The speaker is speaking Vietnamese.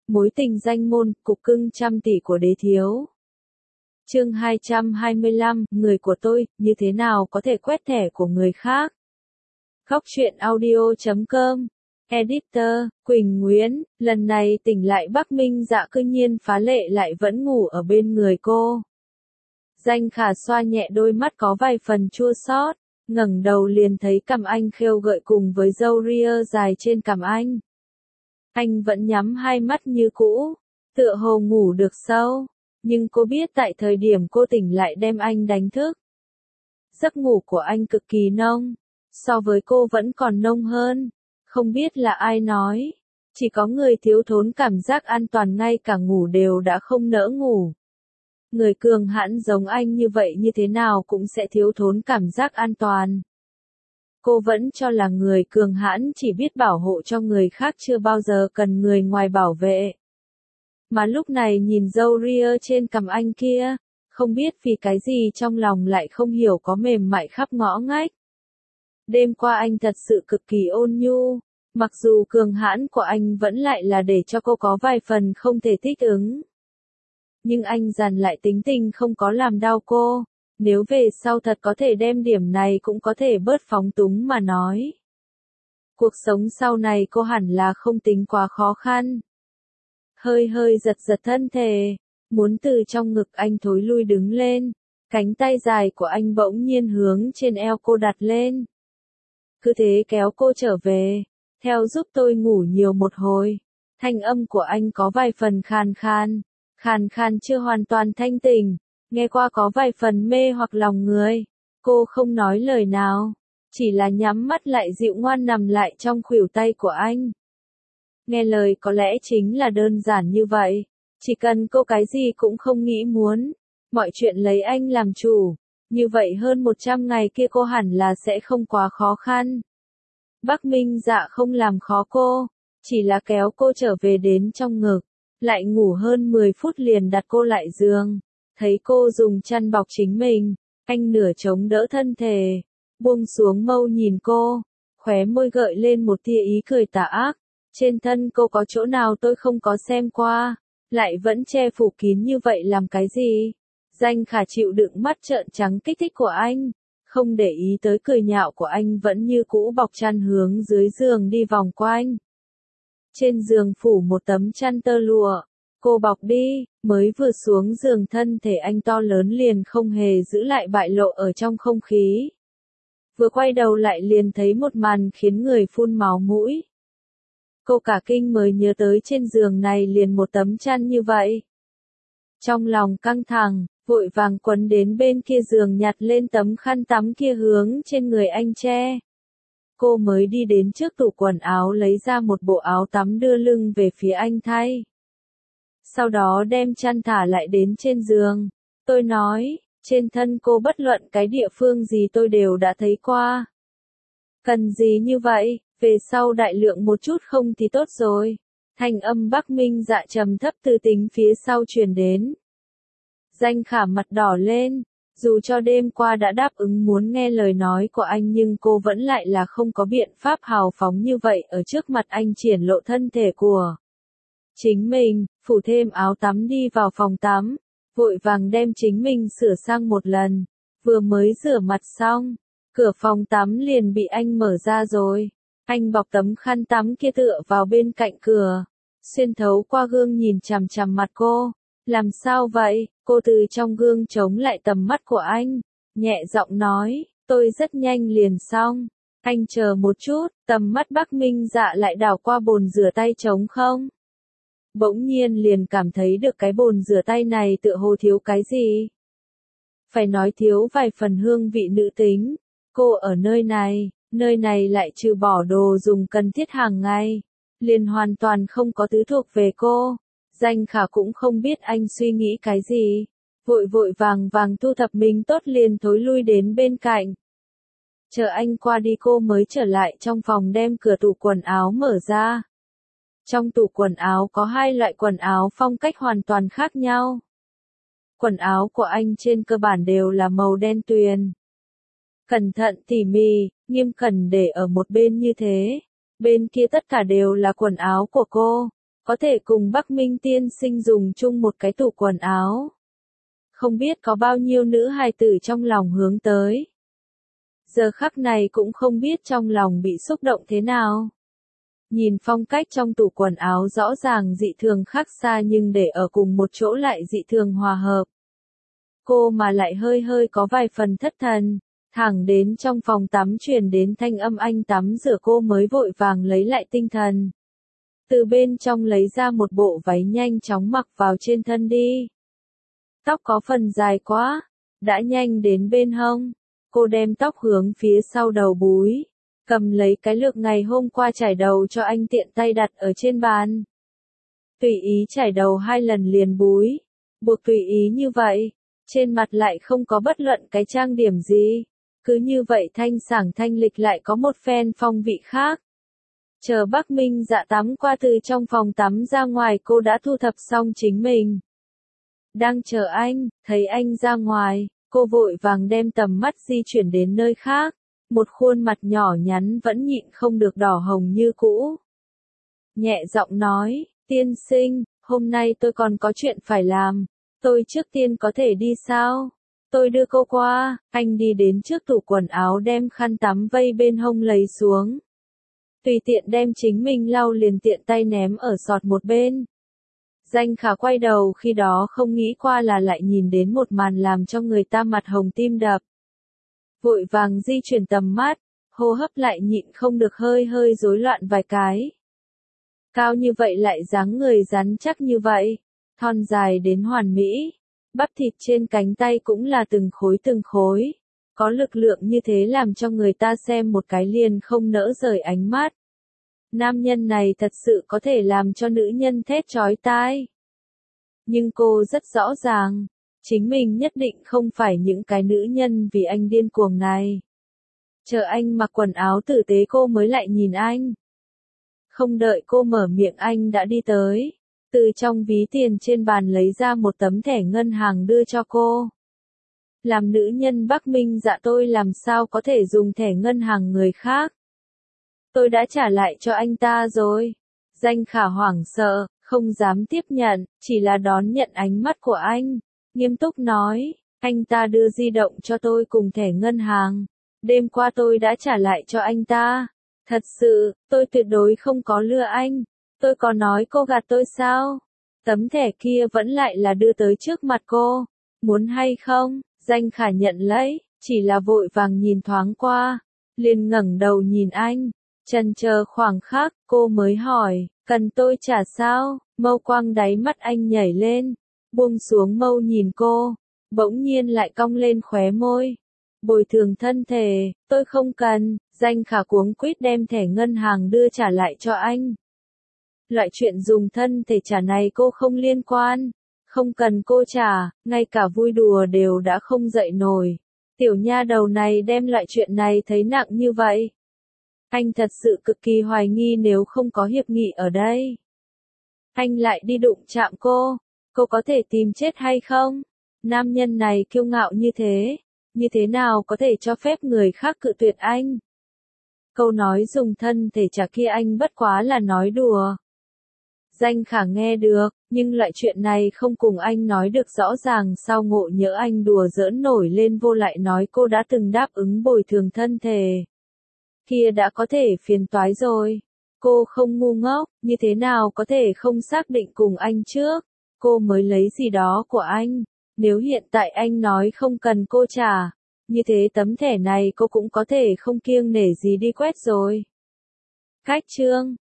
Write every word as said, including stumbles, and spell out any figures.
Mối tình danh môn, cục cưng trăm tỷ của đế thiếu. Chương hai trăm hai mươi lăm, người của tôi, như thế nào có thể quét thẻ của người khác? Góc truyện audio chấm com. Editor, Quỳnh Nguyễn, lần này tỉnh lại Bắc Minh Dạ cư nhiên phá lệ lại vẫn ngủ ở bên người cô. Danh Khả xoa nhẹ đôi mắt có vài phần chua xót, ngẩng đầu liền thấy cằm anh khêu gợi cùng với râu ria dài trên cằm anh. Anh vẫn nhắm hai mắt như cũ, tựa hồ ngủ được sâu, nhưng cô biết tại thời điểm cô tỉnh lại đem anh đánh thức. Giấc ngủ của anh cực kỳ nông, so với cô vẫn còn nông hơn, không biết là ai nói, chỉ có người thiếu thốn cảm giác an toàn ngay cả ngủ đều đã không nỡ ngủ. Người cường hãn giống anh như vậy như thế nào cũng sẽ thiếu thốn cảm giác an toàn. Cô vẫn cho là người cường hãn chỉ biết bảo hộ cho người khác chưa bao giờ cần người ngoài bảo vệ. Mà lúc này nhìn râu ria trên cằm anh kia, không biết vì cái gì trong lòng lại không hiểu có mềm mại khắp ngõ ngách. Đêm qua anh thật sự cực kỳ ôn nhu, mặc dù cường hãn của anh vẫn lại là để cho cô có vài phần không thể thích ứng. Nhưng anh dằn lại tính tình không có làm đau cô, nếu về sau thật có thể đem điểm này cũng có thể bớt phóng túng mà nói. Cuộc sống sau này cô hẳn là không tính quá khó khăn. Hơi hơi giật giật thân thể, muốn từ trong ngực anh thối lui đứng lên, cánh tay dài của anh bỗng nhiên hướng trên eo cô đặt lên. Cứ thế kéo cô trở về, theo giúp tôi ngủ nhiều một hồi. Thanh âm của anh có vài phần khàn khan, khàn khan chưa hoàn toàn thanh tỉnh, nghe qua có vài phần mê hoặc lòng người. Cô không nói lời nào, chỉ là nhắm mắt lại dịu ngoan nằm lại trong khuỷu tay của anh. Nghe lời có lẽ chính là đơn giản như vậy, chỉ cần cô cái gì cũng không nghĩ muốn, mọi chuyện lấy anh làm chủ, như vậy hơn một trăm ngày kia cô hẳn là sẽ không quá khó khăn. Bắc Minh Dạ không làm khó cô, chỉ là kéo cô trở về đến trong ngực, lại ngủ hơn mười phút liền đặt cô lại giường, thấy cô dùng chăn bọc chính mình, anh nửa chống đỡ thân thể, buông xuống mâu nhìn cô, khóe môi gợi lên một tia ý cười tà ác. Trên thân cô có chỗ nào tôi không có xem qua, lại vẫn che phủ kín như vậy làm cái gì? Danh Khả chịu đựng mắt trợn trắng kích thích của anh, không để ý tới cười nhạo của anh vẫn như cũ bọc chăn hướng dưới giường đi vòng quanh. Trên giường phủ một tấm chăn tơ lụa, cô bọc đi, mới vừa xuống giường thân thể anh to lớn liền không hề giữ lại bại lộ ở trong không khí. Vừa quay đầu lại liền thấy một màn khiến người phun máu mũi. Cô cả kinh mới nhớ tới trên giường này liền một tấm chăn như vậy. Trong lòng căng thẳng, vội vàng quấn đến bên kia giường nhặt lên tấm khăn tắm kia hướng trên người anh che. Cô mới đi đến trước tủ quần áo lấy ra một bộ áo tắm đưa lưng về phía anh thay. Sau đó đem chăn thả lại đến trên giường. Tôi nói, trên thân cô bất luận cái địa phương gì tôi đều đã thấy qua. Cần gì như vậy? Về sau đại lượng một chút không thì tốt rồi. Thanh âm Bắc Minh Dạ trầm thấp từ tính phía sau truyền đến. Danh Khả mặt đỏ lên, dù cho đêm qua đã đáp ứng muốn nghe lời nói của anh nhưng cô vẫn lại là không có biện pháp hào phóng như vậy ở trước mặt anh triển lộ thân thể của chính mình, phủ thêm áo tắm đi vào phòng tắm, vội vàng đem chính mình sửa sang một lần, vừa mới rửa mặt xong, cửa phòng tắm liền bị anh mở ra rồi. Anh bọc tấm khăn tắm kia tựa vào bên cạnh cửa, xuyên thấu qua gương nhìn chằm chằm mặt cô. Làm sao vậy? Cô từ trong gương chống lại tầm mắt của anh, nhẹ giọng nói, tôi rất nhanh liền xong. Anh chờ một chút, tầm mắt Bắc Minh Dạ lại đảo qua bồn rửa tay trống không. Bỗng nhiên liền cảm thấy được cái bồn rửa tay này tựa hồ thiếu cái gì. Phải nói thiếu vài phần hương vị nữ tính. Cô ở nơi này. Nơi này lại trừ bỏ đồ dùng cần thiết hàng ngày, liền hoàn toàn không có thứ thuộc về cô. Danh Khả cũng không biết anh suy nghĩ cái gì, vội vội vàng vàng thu thập mình tốt liền thối lui đến bên cạnh. Chờ anh qua đi cô mới trở lại trong phòng đem cửa tủ quần áo mở ra. Trong tủ quần áo có hai loại quần áo phong cách hoàn toàn khác nhau. Quần áo của anh trên cơ bản đều là màu đen tuyền. Cẩn thận tỉ mỉ, nghiêm cẩn để ở một bên như thế. Bên kia tất cả đều là quần áo của cô. có thể cùng Bắc Minh tiên sinh dùng chung một cái tủ quần áo. Không biết có bao nhiêu nữ hài tử trong lòng hướng tới. Giờ khắc này cũng không biết trong lòng bị xúc động thế nào. Nhìn phong cách trong tủ quần áo rõ ràng dị thường khác xa nhưng để ở cùng một chỗ lại dị thường hòa hợp. Cô mà lại hơi hơi có vài phần thất thần, thẳng đến trong phòng tắm truyền đến thanh âm anh tắm rửa cô mới vội vàng lấy lại tinh thần. Từ bên trong lấy ra một bộ váy nhanh chóng mặc vào trên thân đi. Tóc có phần dài quá, đã nhanh đến bên hông. Cô đem tóc hướng phía sau đầu búi, cầm lấy cái lược ngày hôm qua chải đầu cho anh tiện tay đặt ở trên bàn. Tùy ý chải đầu hai lần liền búi, buộc tùy ý như vậy, trên mặt lại không có bất luận cái trang điểm gì, cứ như vậy thanh sảng thanh lịch lại có một phen phong vị khác. Chờ Bắc Minh Dạ tắm qua từ trong phòng tắm ra ngoài cô đã thu thập xong chính mình. Đang chờ anh, thấy anh ra ngoài, cô vội vàng đem tầm mắt di chuyển đến nơi khác, một khuôn mặt nhỏ nhắn vẫn nhịn không được đỏ hồng như cũ. Nhẹ giọng nói, tiên sinh, hôm nay tôi còn có chuyện phải làm, tôi trước tiên có thể đi sao? Tôi đưa cô qua, anh đi đến trước tủ quần áo đem khăn tắm vây bên hông lấy xuống. Tùy tiện đem chính mình lau liền tiện tay ném ở sọt một bên. Danh Khả quay đầu khi đó không nghĩ qua là lại nhìn đến một màn làm cho người ta mặt hồng tim đập. Vội vàng di chuyển tầm mắt, hô hấp lại nhịn không được hơi hơi rối loạn vài cái. Cao như vậy lại dáng người rắn chắc như vậy, thon dài đến hoàn mỹ, bắp thịt trên cánh tay cũng là từng khối từng khối, có lực lượng như thế làm cho người ta xem một cái liền không nỡ rời ánh mắt. Nam nhân này thật sự có thể làm cho nữ nhân thét chói tai. Nhưng cô rất rõ ràng, chính mình nhất định không phải những cái nữ nhân vì anh điên cuồng này. Chờ anh mặc quần áo tử tế cô mới lại nhìn anh. Không đợi cô mở miệng anh đã đi tới, từ trong ví tiền trên bàn lấy ra một tấm thẻ ngân hàng đưa cho cô. Làm nữ nhân Bắc Minh Dạ tôi làm sao có thể dùng thẻ ngân hàng người khác. Tôi đã trả lại cho anh ta rồi. Danh Khả hoảng sợ, không dám tiếp nhận, chỉ là đón nhận ánh mắt của anh. Nghiêm túc nói, anh ta đưa di động cho tôi cùng thẻ ngân hàng. Đêm qua tôi đã trả lại cho anh ta. Thật sự, tôi tuyệt đối không có lừa anh. Tôi có nói cô gạt tôi sao? Tấm thẻ kia vẫn lại là đưa tới trước mặt cô. Muốn hay không? Danh Khả nhận lấy, chỉ là vội vàng nhìn thoáng qua. Liền ngẩng đầu nhìn anh. Chần chờ khoảng khắc, cô mới hỏi, cần tôi trả sao? Mâu quang đáy mắt anh nhảy lên, buông xuống mâu nhìn cô, bỗng nhiên lại cong lên khóe môi. Bồi thường thân thể, tôi không cần. Danh Khả cuống quýt đem thẻ ngân hàng đưa trả lại cho anh. Loại chuyện dùng thân thể trả này cô không liên quan, không cần cô trả, ngay cả vui đùa đều đã không dậy nổi. Tiểu nha đầu này đem loại chuyện này thấy nặng như vậy. Anh thật sự cực kỳ hoài nghi nếu không có hiệp nghị ở đây. Anh lại đi đụng chạm cô, cô có thể tìm chết hay không? Nam nhân này kiêu ngạo như thế, như thế nào có thể cho phép người khác cự tuyệt anh? Câu nói dùng thân thể trả kia anh bất quá là nói đùa. Danh Khả nghe được, nhưng loại chuyện này không cùng anh nói được rõ ràng sao ngộ nhỡ anh đùa giỡn nổi lên vô lại nói cô đã từng đáp ứng bồi thường thân thể. Kia đã có thể phiền toái rồi. Cô không ngu ngốc, như thế nào có thể không xác định cùng anh trước. Cô mới lấy gì đó của anh. Nếu hiện tại anh nói không cần cô trả, như thế tấm thẻ này cô cũng có thể không kiêng nể gì đi quét rồi. Cách chương